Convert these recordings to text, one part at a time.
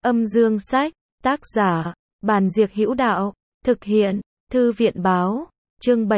Âm dương sách, tác giả, Bàn Diệc Hữu Đạo, thực hiện, Thư viện báo, chương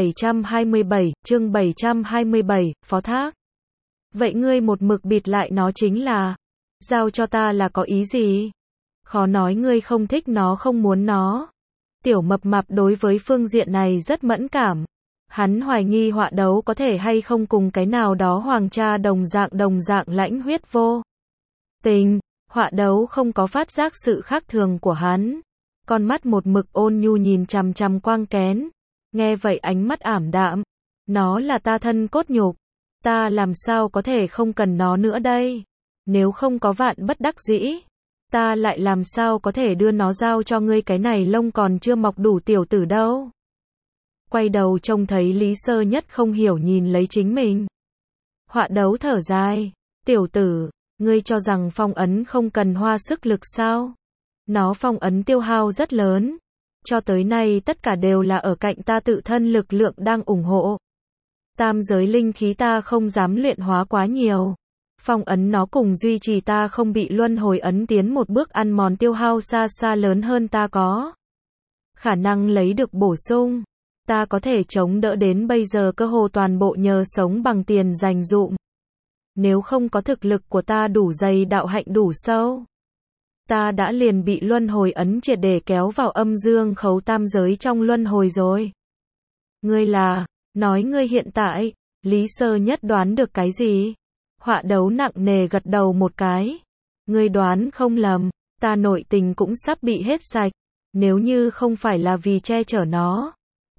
727, phó thác. Vậy ngươi một mực bịt lại nó chính là, giao cho ta là có ý gì? Khó nói ngươi không thích nó không muốn nó. Tiểu Mập Mạp đối với phương diện này rất mẫn cảm. Hắn hoài nghi Họa Đấu có thể hay không cùng cái nào đó hoàng cha đồng dạng lãnh huyết vô tình. Họa Đấu không có phát giác sự khác thường của hắn. Con mắt một mực ôn nhu nhìn chằm chằm Quang Kén. Nghe vậy ánh mắt ảm đạm. Nó là ta thân cốt nhục. Ta làm sao có thể không cần nó nữa đây? Nếu không có vạn bất đắc dĩ, ta lại làm sao có thể đưa nó giao cho ngươi, cái này lông còn chưa mọc đủ tiểu tử đâu. Quay đầu trông thấy Lý Sơ Nhất không hiểu nhìn lấy chính mình. Họa Đấu thở dài. Tiểu tử, ngươi cho rằng phong ấn không cần hoa sức lực sao? Nó phong ấn tiêu hao rất lớn. Cho tới nay tất cả đều là ở cạnh ta tự thân lực lượng đang ủng hộ. Tam giới linh khí ta không dám luyện hóa quá nhiều. Phong ấn nó cùng duy trì ta không bị luân hồi ấn tiến một bước ăn mòn tiêu hao xa xa lớn hơn ta có khả năng lấy được bổ sung. Ta có thể chống đỡ đến bây giờ cơ hồ toàn bộ nhờ sống bằng tiền dành dụm. Nếu không có thực lực của ta đủ dày, đạo hạnh đủ sâu, ta đã liền bị luân hồi ấn triệt để kéo vào âm dương khấu tam giới trong luân hồi rồi. Ngươi là, nói ngươi hiện tại, Lý Sơ Nhất đoán được cái gì? Họa Đấu nặng nề gật đầu một cái. Ngươi đoán không lầm, ta nội tình cũng sắp bị hết sạch. Nếu như không phải là vì che chở nó,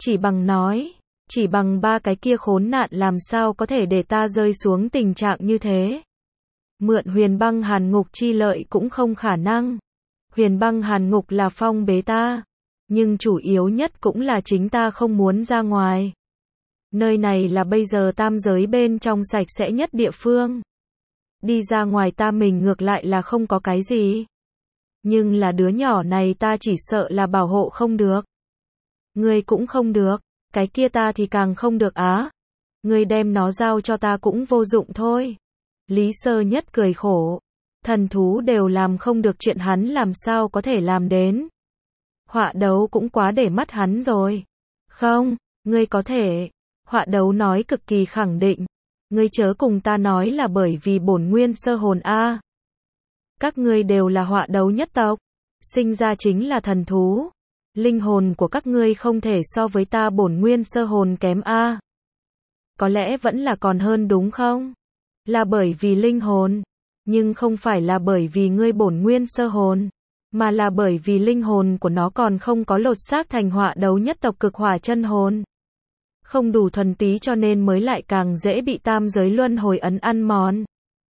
chỉ bằng ba cái kia khốn nạn làm sao có thể để ta rơi xuống tình trạng như thế. Mượn Huyền Băng Hàn Ngục chi lợi cũng không khả năng. Huyền Băng Hàn Ngục là phong bế ta, nhưng chủ yếu nhất cũng là chính ta không muốn ra ngoài. Nơi này là bây giờ tam giới bên trong sạch sẽ nhất địa phương. Đi ra ngoài ta mình ngược lại là không có cái gì. Nhưng là đứa nhỏ này ta chỉ sợ là bảo hộ không được. Ngươi cũng không được, cái kia ta thì càng không được á. Ngươi đem nó giao cho ta cũng vô dụng thôi. Lý Sơ Nhất cười khổ. Thần thú đều làm không được chuyện hắn làm sao có thể làm đến. Họa Đấu cũng quá để mắt hắn rồi. Không, ngươi có thể. Họa Đấu nói cực kỳ khẳng định. Ngươi chớ cùng ta nói là bởi vì bổn nguyên sơ hồn a. Các ngươi đều là Họa Đấu nhất tộc, sinh ra chính là thần thú. Linh hồn của các ngươi không thể so với ta bổn nguyên sơ hồn kém a. Có lẽ vẫn là còn hơn đúng không? Là bởi vì linh hồn, nhưng không phải là bởi vì ngươi bổn nguyên sơ hồn, mà là bởi vì linh hồn của nó còn không có lột xác thành Họa Đấu nhất tộc cực hỏa chân hồn. Không đủ thuần túy cho nên mới lại càng dễ bị tam giới luân hồi ấn ăn mòn.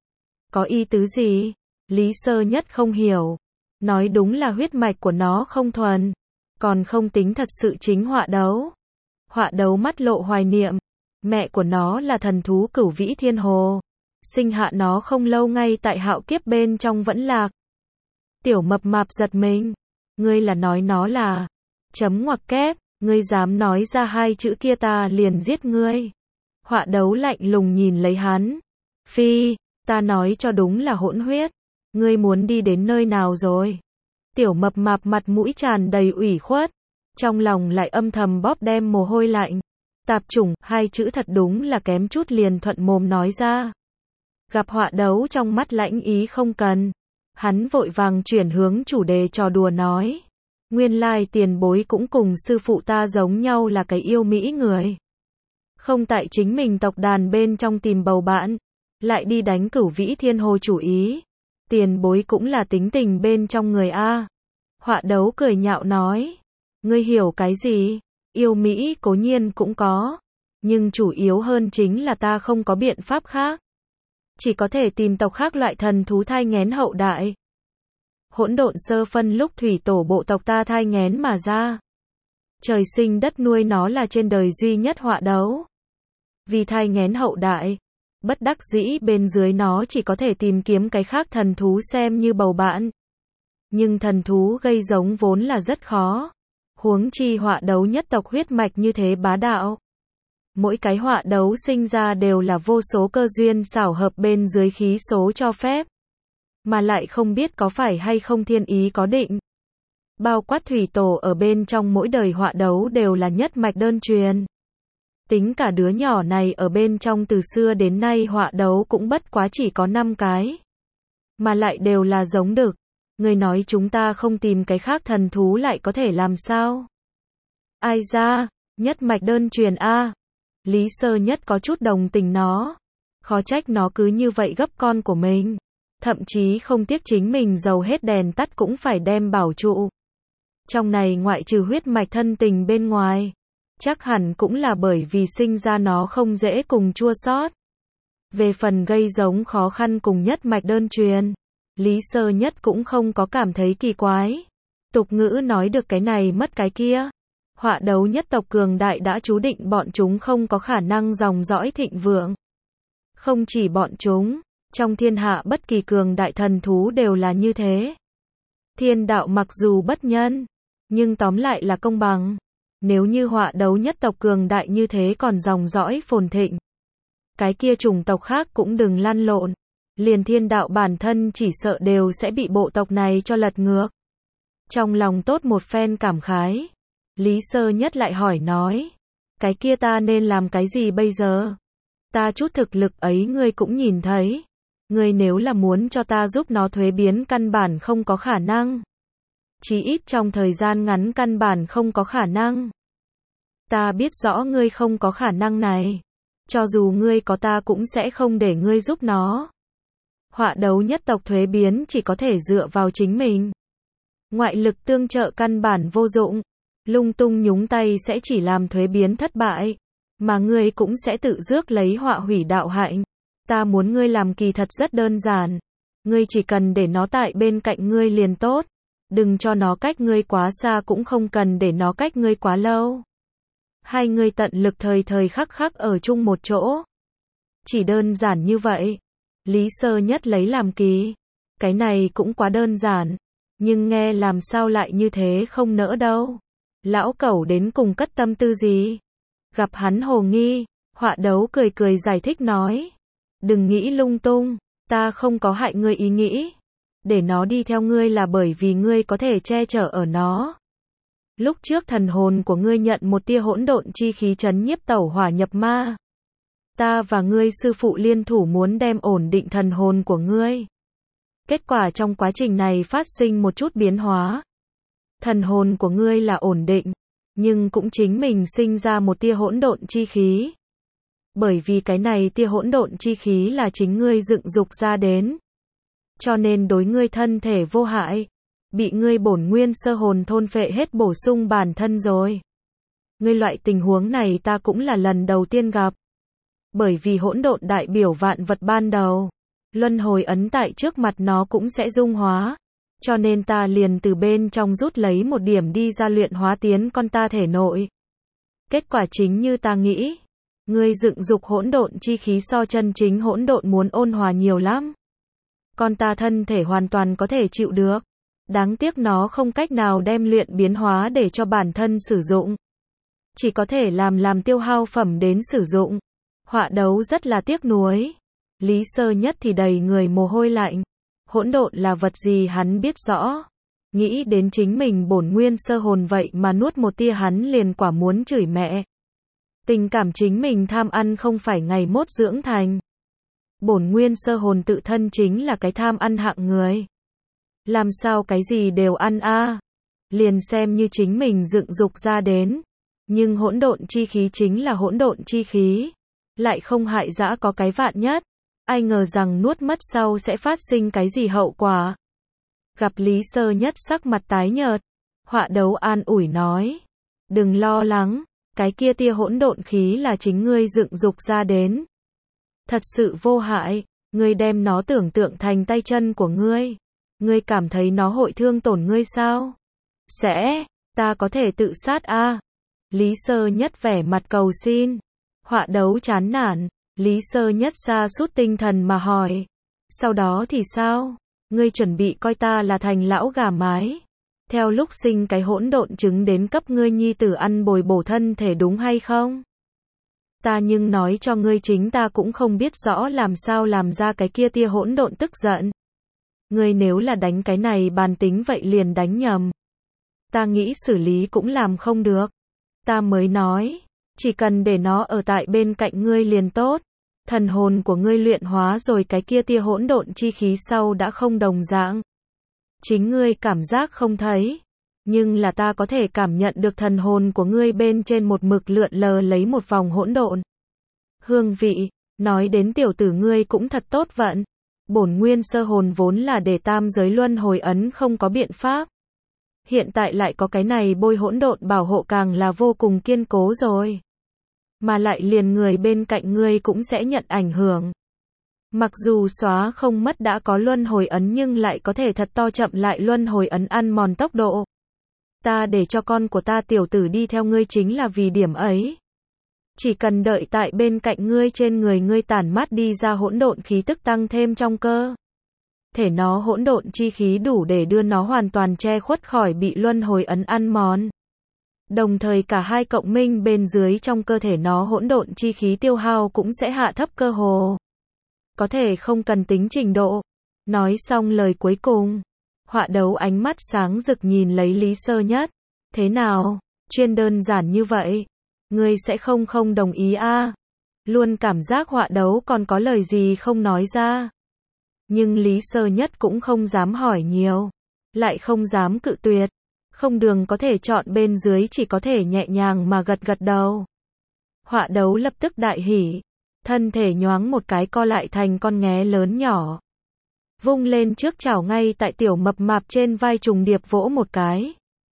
Có ý tứ gì? Lý Sơ Nhất không hiểu. Nói đúng là huyết mạch của nó không thuần, còn không tính thật sự chính Họa Đấu. Họa Đấu mắt lộ hoài niệm. Mẹ của nó là thần thú Cửu Vĩ Thiên Hồ. Sinh hạ nó không lâu ngay tại hạo kiếp bên trong vẫn lạc. Tiểu Mập Mạp giật mình. Ngươi là nói nó là chấm ngoặc kép. Ngươi dám nói ra hai chữ kia ta liền giết ngươi. Họa Đấu lạnh lùng nhìn lấy hắn. Phi, ta nói cho đúng là hỗn huyết. Ngươi muốn đi đến nơi nào rồi? Tiểu Mập Mạp mặt mũi tràn đầy ủy khuất. Trong lòng lại âm thầm bóp đem mồ hôi lạnh. Tạp chủng, hai chữ thật đúng là kém chút liền thuận mồm nói ra. Gặp Họa Đấu trong mắt lãnh ý không cần. Hắn vội vàng chuyển hướng chủ đề trò đùa nói. Nguyên lai tiền bối cũng cùng sư phụ ta giống nhau là cái yêu mỹ người. Không tại chính mình tộc đàn bên trong tìm bầu bạn, lại đi đánh Cửu Vĩ Thiên Hồ chủ ý. Tiền bối cũng là tính tình bên trong người a. Họa Đấu cười nhạo nói. Ngươi hiểu cái gì? Yêu mỹ cố nhiên cũng có, nhưng chủ yếu hơn chính là ta không có biện pháp khác. Chỉ có thể tìm tộc khác loại thần thú thai nghén hậu đại. Hỗn độn sơ phân lúc thủy tổ bộ tộc ta thai nghén mà ra. Trời sinh đất nuôi nó là trên đời duy nhất Họa Đấu. Vì thai nghén hậu đại, bất đắc dĩ bên dưới nó chỉ có thể tìm kiếm cái khác thần thú xem như bầu bạn. Nhưng thần thú gây giống vốn là rất khó. Huống chi Họa Đấu nhất tộc huyết mạch như thế bá đạo. Mỗi cái Họa Đấu sinh ra đều là vô số cơ duyên xảo hợp bên dưới khí số cho phép. mà lại không biết có phải hay không thiên ý có định. Bao quát thủy tổ ở bên trong mỗi đời họa đấu đều là nhất mạch đơn truyền. Tính cả đứa nhỏ này ở bên trong từ xưa đến nay họa đấu cũng bất quá chỉ có 5 cái. Mà lại đều là giống đực. Người nói chúng ta không tìm cái khác thần thú lại có thể làm sao? Ai ra, nhất mạch đơn truyền a. Lý Sơ Nhất có chút đồng tình nó. Khó trách nó cứ như vậy gấp con của mình. Thậm chí không tiếc chính mình dầu hết đèn tắt cũng phải đem bảo trụ. Trong này ngoại trừ huyết mạch thân tình bên ngoài, chắc hẳn cũng là bởi vì sinh ra nó không dễ cùng chua xót. Về phần gây giống khó khăn cùng nhất mạch đơn truyền, Lý Sơ Nhất cũng không có cảm thấy kỳ quái. Tục ngữ nói được cái này mất cái kia. Họa đấu nhất tộc cường đại đã chú định bọn chúng không có khả năng dòng dõi thịnh vượng. Không chỉ bọn chúng, trong thiên hạ bất kỳ cường đại thần thú đều là như thế. Thiên đạo mặc dù bất nhân, nhưng tóm lại là công bằng. Nếu như họa đấu nhất tộc cường đại như thế còn dòng dõi phồn thịnh, cái kia chủng tộc khác cũng đừng lăn lộn. Liền thiên đạo bản thân chỉ sợ đều sẽ bị bộ tộc này cho lật ngược. Trong lòng tốt một phen cảm khái, Lý Sơ Nhất lại hỏi nói, cái kia ta nên làm cái gì bây giờ? Ta chút thực lực ấy ngươi cũng nhìn thấy. Ngươi nếu là muốn cho ta giúp nó thuế biến căn bản không có khả năng. Chí ít trong thời gian ngắn căn bản không có khả năng. Ta biết rõ ngươi không có khả năng này. Cho dù ngươi có ta cũng sẽ không để ngươi giúp nó. Họa đấu nhất tộc thuế biến chỉ có thể dựa vào chính mình. Ngoại lực tương trợ căn bản vô dụng. Lung tung nhúng tay sẽ chỉ làm thuế biến thất bại. Mà ngươi cũng sẽ tự rước lấy họa hủy đạo hạnh. Ta muốn ngươi làm kỳ thật rất đơn giản. Ngươi chỉ cần để nó tại bên cạnh ngươi liền tốt. Đừng cho nó cách ngươi quá xa cũng không cần để nó cách ngươi quá lâu. Hai người tận lực thời thời khắc khắc ở chung một chỗ. Chỉ đơn giản như vậy. Lý Sơ Nhất lấy làm kỳ. Cái này cũng quá đơn giản. Nhưng nghe làm sao lại như thế không nỡ đâu. Lão cẩu đến cùng cất tâm tư gì? Gặp hắn hồ nghi, họa đấu cười cười giải thích nói. Đừng nghĩ lung tung, ta không có hại ngươi ý nghĩ. Để nó đi theo ngươi là bởi vì ngươi có thể che chở ở nó. Lúc trước thần hồn của ngươi nhận một tia hỗn độn chi khí trấn nhiếp tẩu hỏa nhập ma. Ta và ngươi sư phụ liên thủ muốn đem ổn định thần hồn của ngươi. Kết quả trong quá trình này phát sinh một chút biến hóa. Thần hồn của ngươi là ổn định, nhưng cũng chính mình sinh ra một tia hỗn độn chi khí. Bởi vì cái này tia hỗn độn chi khí là chính ngươi dựng dục ra đến. Cho nên đối ngươi thân thể vô hại. Bị ngươi bổn nguyên sơ hồn thôn phệ hết bổ sung bản thân rồi. Ngươi loại tình huống này ta cũng là lần đầu tiên gặp. Bởi vì hỗn độn đại biểu vạn vật ban đầu. Luân hồi ấn tại trước mặt nó cũng sẽ dung hóa. Cho nên ta liền từ bên trong rút lấy một điểm đi ra luyện hóa tiến con ta thể nội. Kết quả chính như ta nghĩ. Ngươi dựng dục hỗn độn chi khí so chân chính hỗn độn muốn ôn hòa nhiều lắm. Con ta thân thể hoàn toàn có thể chịu được. Đáng tiếc nó không cách nào đem luyện biến hóa để cho bản thân sử dụng. Chỉ có thể làm tiêu hao phẩm đến sử dụng. Họa đấu rất là tiếc nuối. Lý Sơ Nhất thì đầy người mồ hôi lạnh. Hỗn độn là vật gì hắn biết rõ. Nghĩ đến chính mình bổn nguyên sơ hồn vậy mà nuốt một tia hắn liền quả muốn chửi mẹ. Tình cảm chính mình tham ăn không phải ngày mốt dưỡng thành. Bổn nguyên sơ hồn tự thân chính là cái tham ăn hạng người. Làm sao cái gì đều ăn a? Liền xem như chính mình dựng dục ra đến. Nhưng hỗn độn chi khí chính là hỗn độn chi khí. Lại không hại dã có cái vạn nhất. Ai ngờ rằng nuốt mất sau sẽ phát sinh cái gì hậu quả. Gặp Lý Sơ Nhất sắc mặt tái nhợt. Họa đấu an ủi nói. Đừng lo lắng. Cái kia tia hỗn độn khí là chính ngươi dựng dục ra đến. Thật sự vô hại. Ngươi đem nó tưởng tượng thành tay chân của ngươi. Ngươi cảm thấy nó hội thương tổn ngươi sao? Sẽ, ta có thể tự sát a. Lý Sơ Nhất vẻ mặt cầu xin. Họa đấu chán nản. Lý Sơ Nhất sa sút tinh thần mà hỏi. Sau đó thì sao? Ngươi chuẩn bị coi ta là thành lão gà mái. Theo lúc sinh cái hỗn độn trứng đến cấp ngươi nhi tử ăn bồi bổ thân thể đúng hay không? Ta nhưng nói cho ngươi chính ta cũng không biết rõ làm sao làm ra cái kia tia hỗn độn tức giận. Ngươi nếu là đánh cái này bàn tính vậy liền đánh nhầm. Ta nghĩ xử lý cũng làm không được. Ta mới nói, chỉ cần để nó ở tại bên cạnh ngươi liền tốt. Thần hồn của ngươi luyện hóa rồi cái kia tia hỗn độn chi khí sau đã không đồng dạng. Chính ngươi cảm giác không thấy. Nhưng là ta có thể cảm nhận được thần hồn của ngươi bên trên một mực lượn lờ lấy một vòng hỗn độn. Hương vị, nói đến tiểu tử ngươi cũng thật tốt vận. Bổn nguyên sơ hồn vốn là để tam giới luân hồi ấn không có biện pháp. Hiện tại lại có cái này bôi hỗn độn bảo hộ càng là vô cùng kiên cố rồi. Mà lại liền người bên cạnh ngươi cũng sẽ nhận ảnh hưởng. Mặc dù xóa không mất đã có luân hồi ấn nhưng lại có thể thật to chậm lại luân hồi ấn ăn mòn tốc độ. Ta để cho con của ta tiểu tử đi theo ngươi chính là vì điểm ấy. Chỉ cần đợi tại bên cạnh ngươi trên người ngươi tản mát đi ra hỗn độn khí tức tăng thêm trong cơ thể nó hỗn độn chi khí đủ để đưa nó hoàn toàn che khuất khỏi bị luân hồi ấn ăn mòn. Đồng thời cả hai cộng minh bên dưới trong cơ thể nó hỗn độn chi khí tiêu hao cũng sẽ hạ thấp cơ hồ. Có thể không cần tính trình độ. Nói xong lời cuối cùng, Họa Đấu ánh mắt sáng rực nhìn lấy Lý Sơ Nhất. Thế nào? Chuyên đơn giản như vậy. Ngươi sẽ không đồng ý a? Luôn cảm giác Họa Đấu còn có lời gì không nói ra. Nhưng Lý Sơ Nhất cũng không dám hỏi nhiều. Lại không dám cự tuyệt. Không đường có thể chọn bên dưới chỉ có thể nhẹ nhàng mà gật gật đầu. Họa Đấu lập tức đại hỉ. Thân thể nhoáng một cái co lại thành con nghé lớn nhỏ. Vung lên trước chảo ngay tại tiểu mập mạp trên vai trùng điệp vỗ một cái.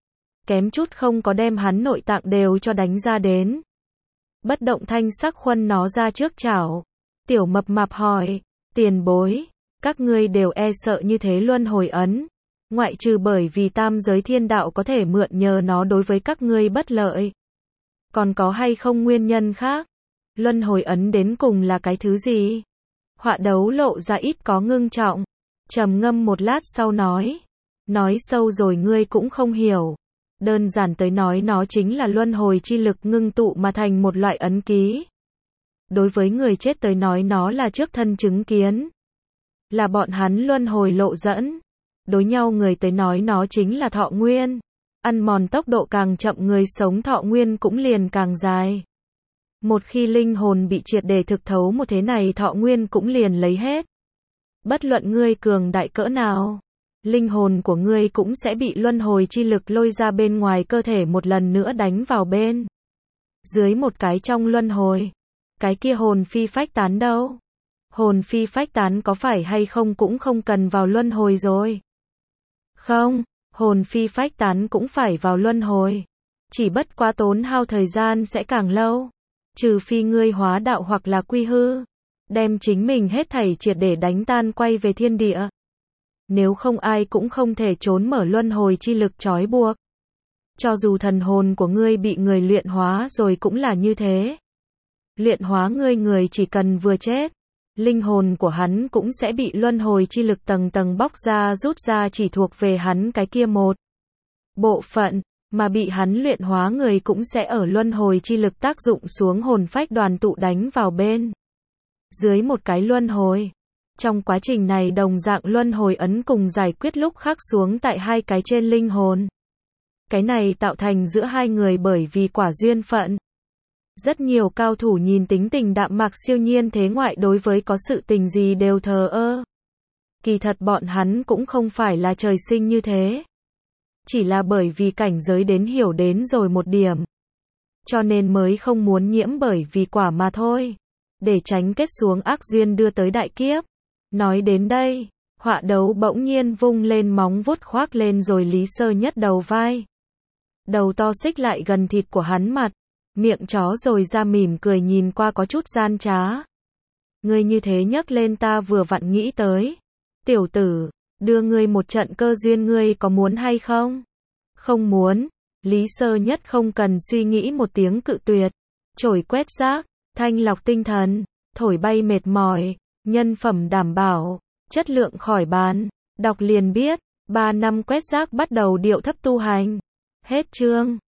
Kém chút không có đem hắn nội tạng đều cho đánh ra đến. Bất động thanh sắc khuân nó ra trước chảo. Tiểu mập mạp hỏi, tiền bối, các ngươi đều e sợ như thế luân hồi ấn. Ngoại trừ bởi vì tam giới thiên đạo có thể mượn nhờ nó đối với các ngươi bất lợi. Còn có hay không nguyên nhân khác? Luân hồi ấn đến cùng là cái thứ gì? Họa Đấu lộ ra ít có ngưng trọng. Trầm ngâm một lát sau nói. Nói sâu rồi ngươi cũng không hiểu. Đơn giản tới nói nó chính là luân hồi chi lực ngưng tụ mà thành một loại ấn ký. Đối với người chết tới nói nó là trước thân chứng kiến. Là bọn hắn luân hồi lộ dẫn. Đối nhau người tới nói nó chính là thọ nguyên. Ăn mòn tốc độ càng chậm người sống thọ nguyên cũng liền càng dài. Một khi linh hồn bị triệt để thực thấu một thế này thọ nguyên cũng liền lấy hết. Bất luận ngươi cường đại cỡ nào, linh hồn của ngươi cũng sẽ bị luân hồi chi lực lôi ra bên ngoài cơ thể một lần nữa đánh vào bên dưới một cái trong luân hồi. Cái kia hồn phi phách tán đâu? Hồn phi phách tán có phải hay không cũng không cần vào luân hồi rồi. Không, hồn phi phách tán cũng phải vào luân hồi. Chỉ bất quá tốn hao thời gian sẽ càng lâu. Trừ phi ngươi hóa đạo hoặc là quy hư. Đem chính mình hết thảy triệt để đánh tan quay về thiên địa. Nếu không ai cũng không thể trốn mở luân hồi chi lực trói buộc. Cho dù thần hồn của ngươi bị người luyện hóa rồi cũng là như thế. Luyện hóa ngươi người chỉ cần vừa chết. Linh hồn của hắn cũng sẽ bị luân hồi chi lực tầng tầng bóc ra rút ra chỉ thuộc về hắn cái kia một bộ phận. Mà bị hắn luyện hóa người cũng sẽ ở luân hồi chi lực tác dụng xuống hồn phách đoàn tụ đánh vào bên dưới một cái luân hồi. Trong quá trình này đồng dạng luân hồi ấn cùng giải quyết lúc khắc xuống tại hai cái trên linh hồn. Cái này tạo thành giữa hai người bởi vì quả duyên phận. Rất nhiều cao thủ nhìn tính tình đạm mạc siêu nhiên thế ngoại đối với có sự tình gì đều thờ ơ. Kỳ thật bọn hắn cũng không phải là trời sinh như thế. Chỉ là bởi vì cảnh giới đến hiểu đến rồi một điểm. Cho nên mới không muốn nhiễm bởi vì quả mà thôi. Để tránh kết xuống ác duyên đưa tới đại kiếp. Nói đến đây, Họa Đấu bỗng nhiên vung lên móng vuốt khoác lên rồi Lý Sơ Nhất đầu vai. Đầu to xích lại gần thịt của hắn mặt. Miệng chó rồi ra mỉm cười nhìn qua có chút gian trá. Ngươi như thế nhấc lên ta vừa vặn nghĩ tới. Tiểu tử, đưa ngươi một trận cơ duyên ngươi có muốn hay không? Không muốn. Lý Sơ Nhất không cần suy nghĩ một tiếng cự tuyệt. Chổi quét rác, thanh lọc tinh thần, thổi bay mệt mỏi, nhân phẩm đảm bảo, chất lượng khỏi bàn. Đọc liền biết, 3 năm quét rác bắt đầu điệu thấp tu hành. Hết chương.